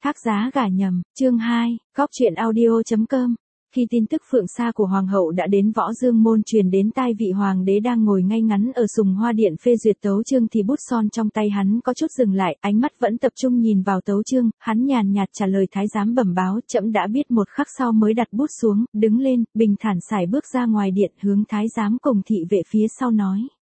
Thác giá gả nhầm, chương 2, góc truyện audio.com. Khi tin tức phượng sa của hoàng hậu đã đến Võ Dương môn truyền đến tai vị hoàng đế đang ngồi ngay ngắn ở sùng hoa điện phê duyệt tấu chương thì bút son trong tay hắn có chút dừng lại, ánh mắt vẫn tập trung nhìn vào tấu chương, hắn nhàn nhạt trả lời thái giám bẩm báo, trẫm đã biết. Một khắc sau mới đặt bút xuống, đứng lên, bình thản sải bước ra ngoài điện, hướng thái giám cùng thị vệ phía sau nói: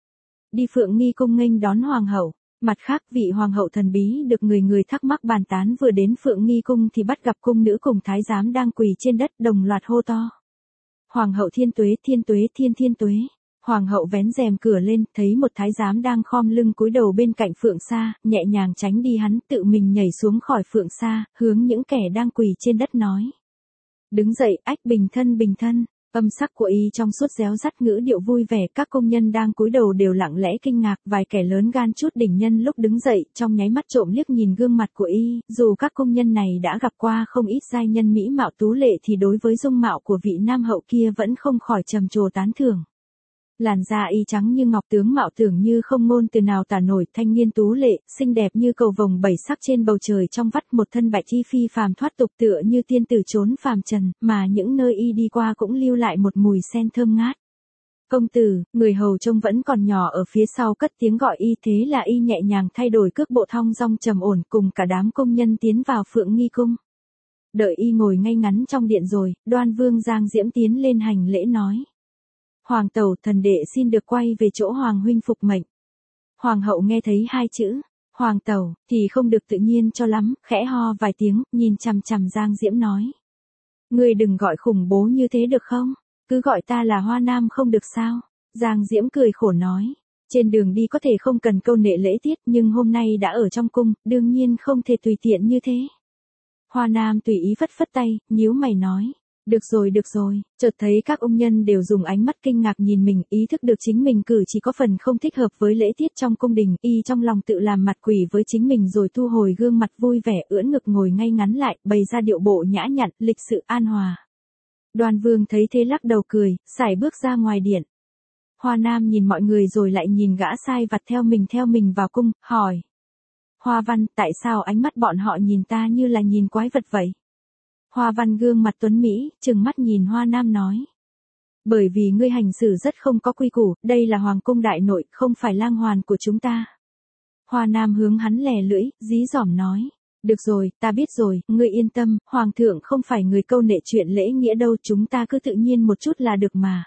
đi Phượng Nghi cung nghênh đón hoàng hậu. Mặt khác, vị hoàng hậu thần bí được người người thắc mắc bàn tán vừa đến Phượng Nghi cung thì bắt gặp cung nữ cùng thái giám đang quỳ trên đất, đồng loạt hô to: hoàng hậu thiên tuế, thiên tuế, thiên tuế. Hoàng hậu vén rèm cửa lên, thấy một thái giám đang khom lưng cúi đầu bên cạnh phượng sa, nhẹ nhàng tránh đi hắn, tự mình nhảy xuống khỏi phượng sa, hướng những kẻ đang quỳ trên đất nói: đứng dậy, ách, bình thân bình thân. Âm sắc của y trong suốt réo rắt, ngữ điệu vui vẻ, các công nhân đang cúi đầu đều lặng lẽ kinh ngạc, vài kẻ lớn gan chút đỉnh nhân lúc đứng dậy, trong nháy mắt trộm liếc nhìn gương mặt của y, dù các công nhân này đã gặp qua không ít giai nhân mỹ mạo tú lệ thì đối với dung mạo của vị nam hậu kia vẫn không khỏi trầm trồ tán thưởng. Làn da y trắng như ngọc, tướng mạo tưởng như không ngôn từ nào tả nổi, thanh niên tú lệ, xinh đẹp như cầu vồng bảy sắc trên bầu trời trong vắt, một thân bạch y phi phàm thoát tục tựa như tiên tử trốn phàm trần, mà những nơi y đi qua cũng lưu lại một mùi sen thơm ngát. Công tử, người hầu trông vẫn còn nhỏ ở phía sau cất tiếng gọi y, thế là y nhẹ nhàng thay đổi cước bộ thong dong trầm ổn cùng cả đám công nhân tiến vào Phượng Nghi cung. Đợi y ngồi ngay ngắn trong điện rồi, Đoan Vương Giang Diễm tiến lên hành lễ nói: hoàng tẩu, thần đệ xin được quay về chỗ hoàng huynh phục mệnh. Hoàng hậu nghe thấy hai chữ hoàng tẩu thì không được tự nhiên cho lắm, khẽ ho vài tiếng, nhìn chằm chằm Giang Diễm nói: ngươi đừng gọi khủng bố như thế được không? Cứ gọi ta là Hoa Nam không được sao? Giang Diễm cười khổ nói: trên đường đi có thể không cần câu nệ lễ tiết, nhưng hôm nay đã ở trong cung, đương nhiên không thể tùy tiện như thế. Hoa Nam tùy ý phất phất tay, nhíu mày nói: được rồi. Chợt thấy các ông nhân đều dùng ánh mắt kinh ngạc nhìn mình, ý thức được chính mình cử chỉ có phần không thích hợp với lễ tiết trong cung đình, y trong lòng tự làm mặt quỷ với chính mình rồi thu hồi gương mặt vui vẻ, ưỡn ngực ngồi ngay ngắn lại, bày ra điệu bộ nhã nhặn, lịch sự an hòa. Đoan Vương thấy thế lắc đầu cười, sải bước ra ngoài điện. Hoa Nam nhìn mọi người rồi lại nhìn gã sai vặt theo mình vào cung, hỏi: Hoa Văn, tại sao ánh mắt bọn họ nhìn ta như là nhìn quái vật vậy? Hoa Văn gương mặt tuấn mỹ, trừng mắt nhìn Hoa Nam nói: bởi vì ngươi hành xử rất không có quy củ, đây là hoàng cung đại nội, không phải lang hoàn của chúng ta. Hoa Nam hướng hắn lè lưỡi, dí dỏm nói: được rồi, ta biết rồi, ngươi yên tâm, hoàng thượng không phải người câu nệ chuyện lễ nghĩa đâu, chúng ta cứ tự nhiên một chút là được mà.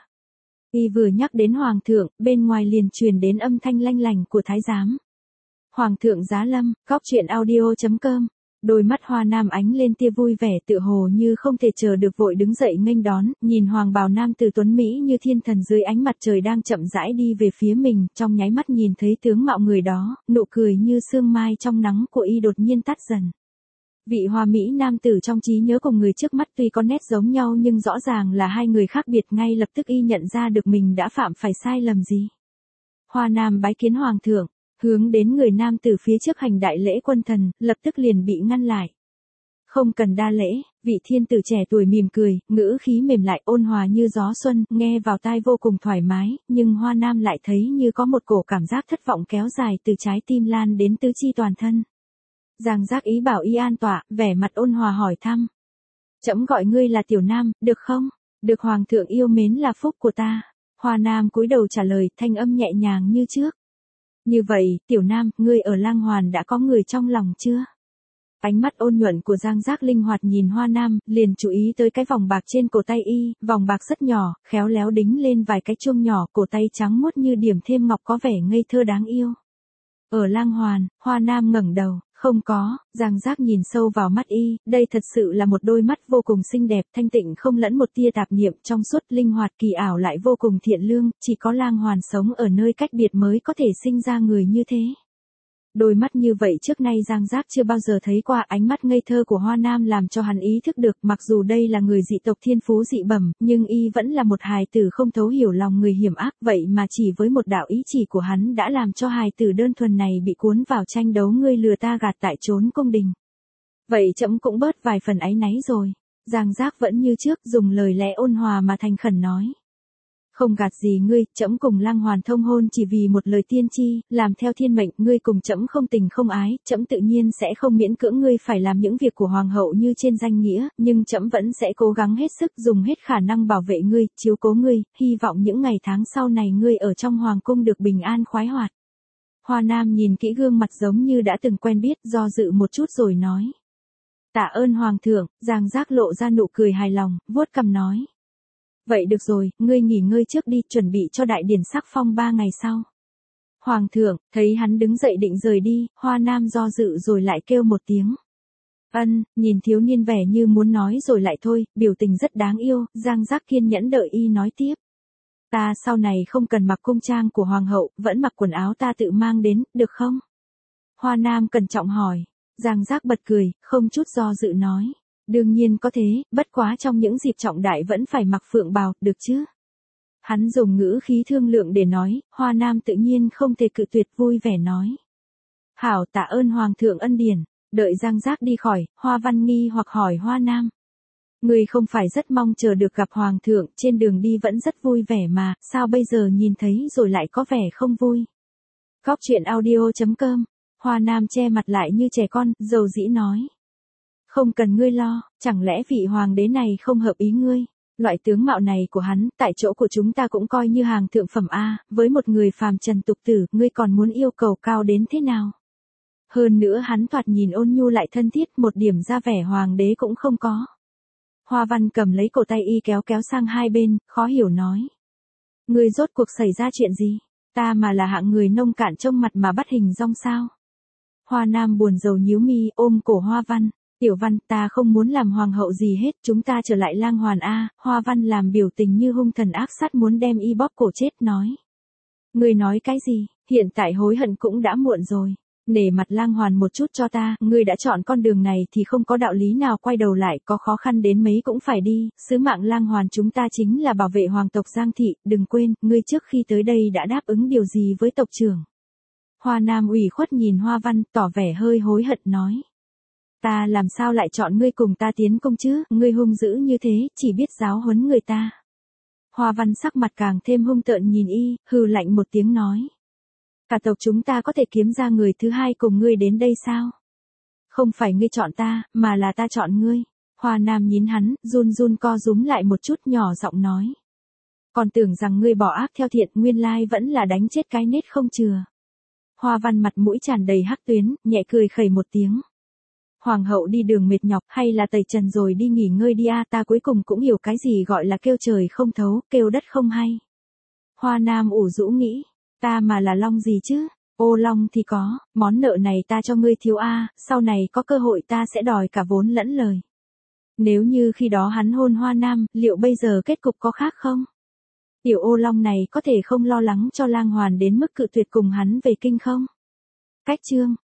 Y vừa nhắc đến hoàng thượng, bên ngoài liền truyền đến âm thanh lanh lảnh của thái giám. Hoàng thượng giá lâm, góc truyện audio.com. Đôi mắt Hoa Nam ánh lên tia vui vẻ, tựa hồ như không thể chờ được, vội đứng dậy nghênh đón, nhìn hoàng bào nam tử tuấn mỹ như thiên thần dưới ánh mặt trời đang chậm rãi đi về phía mình, trong nháy mắt nhìn thấy tướng mạo người đó, nụ cười như sương mai trong nắng của y đột nhiên tắt dần. Vị hoa mỹ nam tử trong trí nhớ cùng người trước mắt tuy có nét giống nhau nhưng rõ ràng là hai người khác biệt, ngay lập tức y nhận ra được mình đã phạm phải sai lầm gì. Hoa Nam bái kiến hoàng thượng. Hướng đến người nam tử phía trước hành đại lễ quân thần, lập tức liền bị ngăn lại. Không cần đa lễ, vị thiên tử trẻ tuổi mỉm cười, ngữ khí mềm lại ôn hòa như gió xuân, nghe vào tai vô cùng thoải mái, nhưng Hoa Nam lại thấy như có một cổ cảm giác thất vọng kéo dài từ trái tim lan đến tứ chi toàn thân. Giang Giác ý bảo y an tọa, vẻ mặt ôn hòa hỏi thăm: trẫm gọi ngươi là Tiểu Nam, được không? Được, hoàng thượng yêu mến là phúc của ta. Hoa Nam cúi đầu trả lời, thanh âm nhẹ nhàng như trước. Như vậy, Tiểu Nam, ngươi ở Lang Hoàn đã có người trong lòng chưa? Ánh mắt ôn nhuận của Giang Giác linh hoạt nhìn Hoa Nam, liền chú ý tới cái vòng bạc trên cổ tay y, vòng bạc rất nhỏ, khéo léo đính lên vài cái chuông nhỏ, cổ tay trắng muốt như điểm thêm ngọc, có vẻ ngây thơ đáng yêu. Ở Lang Hoàn, Hoa Nam ngẩng đầu: không có. Giang Giác nhìn sâu vào mắt y, đây thật sự là một đôi mắt vô cùng xinh đẹp, thanh tịnh không lẫn một tia tạp niệm, trong suốt, linh hoạt, kỳ ảo lại vô cùng thiện lương, chỉ có Lang Hoàn sống ở nơi cách biệt mới có thể sinh ra người như thế. Đôi mắt như vậy trước nay Giang Giác chưa bao giờ thấy qua, ánh mắt ngây thơ của Hoa Nam làm cho hắn ý thức được, mặc dù đây là người dị tộc thiên phú dị bẩm, nhưng y vẫn là một hài tử không thấu hiểu lòng người hiểm ác, vậy mà chỉ với một đạo ý chỉ của hắn đã làm cho hài tử đơn thuần này bị cuốn vào tranh đấu ngươi lừa ta gạt tại trốn cung đình. Vậy trẫm cũng bớt vài phần áy náy rồi. Giang Giác vẫn như trước, dùng lời lẽ ôn hòa mà thành khẩn nói: Không gạt gì ngươi, trẫm cùng Lăng Hoàn thông hôn chỉ vì một lời tiên tri, làm theo thiên mệnh, ngươi cùng trẫm không tình không ái, trẫm tự nhiên sẽ không miễn cưỡng ngươi phải làm những việc của hoàng hậu như trên danh nghĩa, nhưng trẫm vẫn sẽ cố gắng hết sức dùng hết khả năng bảo vệ ngươi, chiếu cố ngươi, hy vọng những ngày tháng sau này ngươi ở trong hoàng cung được bình an khoái hoạt. Hoa Nam nhìn kỹ gương mặt giống như đã từng quen biết, do dự một chút rồi nói. Tạ ơn hoàng thượng, Giang Giác lộ ra nụ cười hài lòng, vuốt cằm nói. Vậy được rồi, ngươi nghỉ ngơi trước đi, chuẩn bị cho đại điển sắc phong 3 ngày sau. Hoàng thượng, thấy hắn đứng dậy định rời đi, Hoa Nam do dự rồi lại kêu một tiếng. Nhìn thiếu niên vẻ như muốn nói rồi lại thôi, biểu tình rất đáng yêu, Giang Giác kiên nhẫn đợi y nói tiếp. Ta sau này không cần mặc cung trang của hoàng hậu, vẫn mặc quần áo ta tự mang đến, được không? Hoa Nam cẩn trọng hỏi. Giang Giác bật cười, không chút do dự nói. Đương nhiên có thế, bất quá trong những dịp trọng đại vẫn phải mặc phượng bào, được chứ? Hắn dùng ngữ khí thương lượng để nói, Hoa Nam tự nhiên không thể cự tuyệt, vui vẻ nói. Hảo, tạ ơn hoàng thượng ân điển. Đợi Giang Giác đi khỏi, Hoa Văn nghi hoặc hỏi Hoa Nam. Ngươi không phải rất mong chờ được gặp hoàng thượng, trên đường đi vẫn rất vui vẻ mà, sao bây giờ nhìn thấy rồi lại có vẻ không vui? Góc truyện audio.com. Hoa Nam che mặt lại như trẻ con, dầu dĩ nói. Không cần ngươi lo, chẳng lẽ vị hoàng đế này không hợp ý ngươi? Loại tướng mạo này của hắn, tại chỗ của chúng ta cũng coi như hàng thượng phẩm A, với một người phàm trần tục tử, ngươi còn muốn yêu cầu cao đến thế nào? Hơn nữa hắn thoạt nhìn ôn nhu lại thân thiết, một điểm ra vẻ hoàng đế cũng không có. Hoa Văn cầm lấy cổ tay y kéo kéo sang hai bên, khó hiểu nói. Ngươi rốt cuộc xảy ra chuyện gì? Ta mà là hạng người nông cạn trông mặt mà bắt hình dong sao? Hoa Nam buồn rầu nhíu mi, ôm cổ Hoa Văn. Tiểu Văn, ta không muốn làm hoàng hậu gì hết, chúng ta trở lại Lang Hoàn A. Hoa Văn làm biểu tình như hung thần ác sát muốn đem y bóp cổ chết, nói. Ngươi nói cái gì, hiện tại hối hận cũng đã muộn rồi. Nể mặt Lang Hoàn một chút cho ta, ngươi đã chọn con đường này thì không có đạo lý nào quay đầu lại, có khó khăn đến mấy cũng phải đi, sứ mạng Lang Hoàn chúng ta chính là bảo vệ hoàng tộc Giang thị, đừng quên, ngươi trước khi tới đây đã đáp ứng điều gì với tộc trưởng. Hoa Nam ủy khuất nhìn Hoa Văn, tỏ vẻ hơi hối hận nói. Ta làm sao lại chọn ngươi cùng ta tiến công chứ, ngươi hung dữ như thế, chỉ biết giáo huấn người ta. Hoa Văn sắc mặt càng thêm hung tợn nhìn y, hừ lạnh một tiếng nói. Cả tộc chúng ta có thể kiếm ra người thứ hai cùng ngươi đến đây sao? Không phải ngươi chọn ta, mà là ta chọn ngươi. Hoa Nam nhìn hắn, run run co rúm lại một chút, nhỏ giọng nói. Còn tưởng rằng ngươi bỏ ác theo thiện, nguyên lai vẫn là đánh chết cái nết không chừa. Hoa Văn mặt mũi tràn đầy hắc tuyến, nhẹ cười khẩy một tiếng. Hoàng hậu đi đường mệt nhọc, hay là tẩy trần rồi đi nghỉ ngơi đi a, ta cuối cùng cũng hiểu cái gì gọi là kêu trời không thấu, kêu đất không hay. Hoa Nam ủ rũ nghĩ. Ta mà là long gì chứ? Ô long thì có, món nợ này ta cho ngươi thiếu a, sau này có cơ hội ta sẽ đòi cả vốn lẫn lời. Nếu như khi đó hắn hôn Hoa Nam, liệu bây giờ kết cục có khác không? Tiểu ô long này có thể không lo lắng cho Lang Hoàn đến mức cự tuyệt cùng hắn về kinh không? Cách chương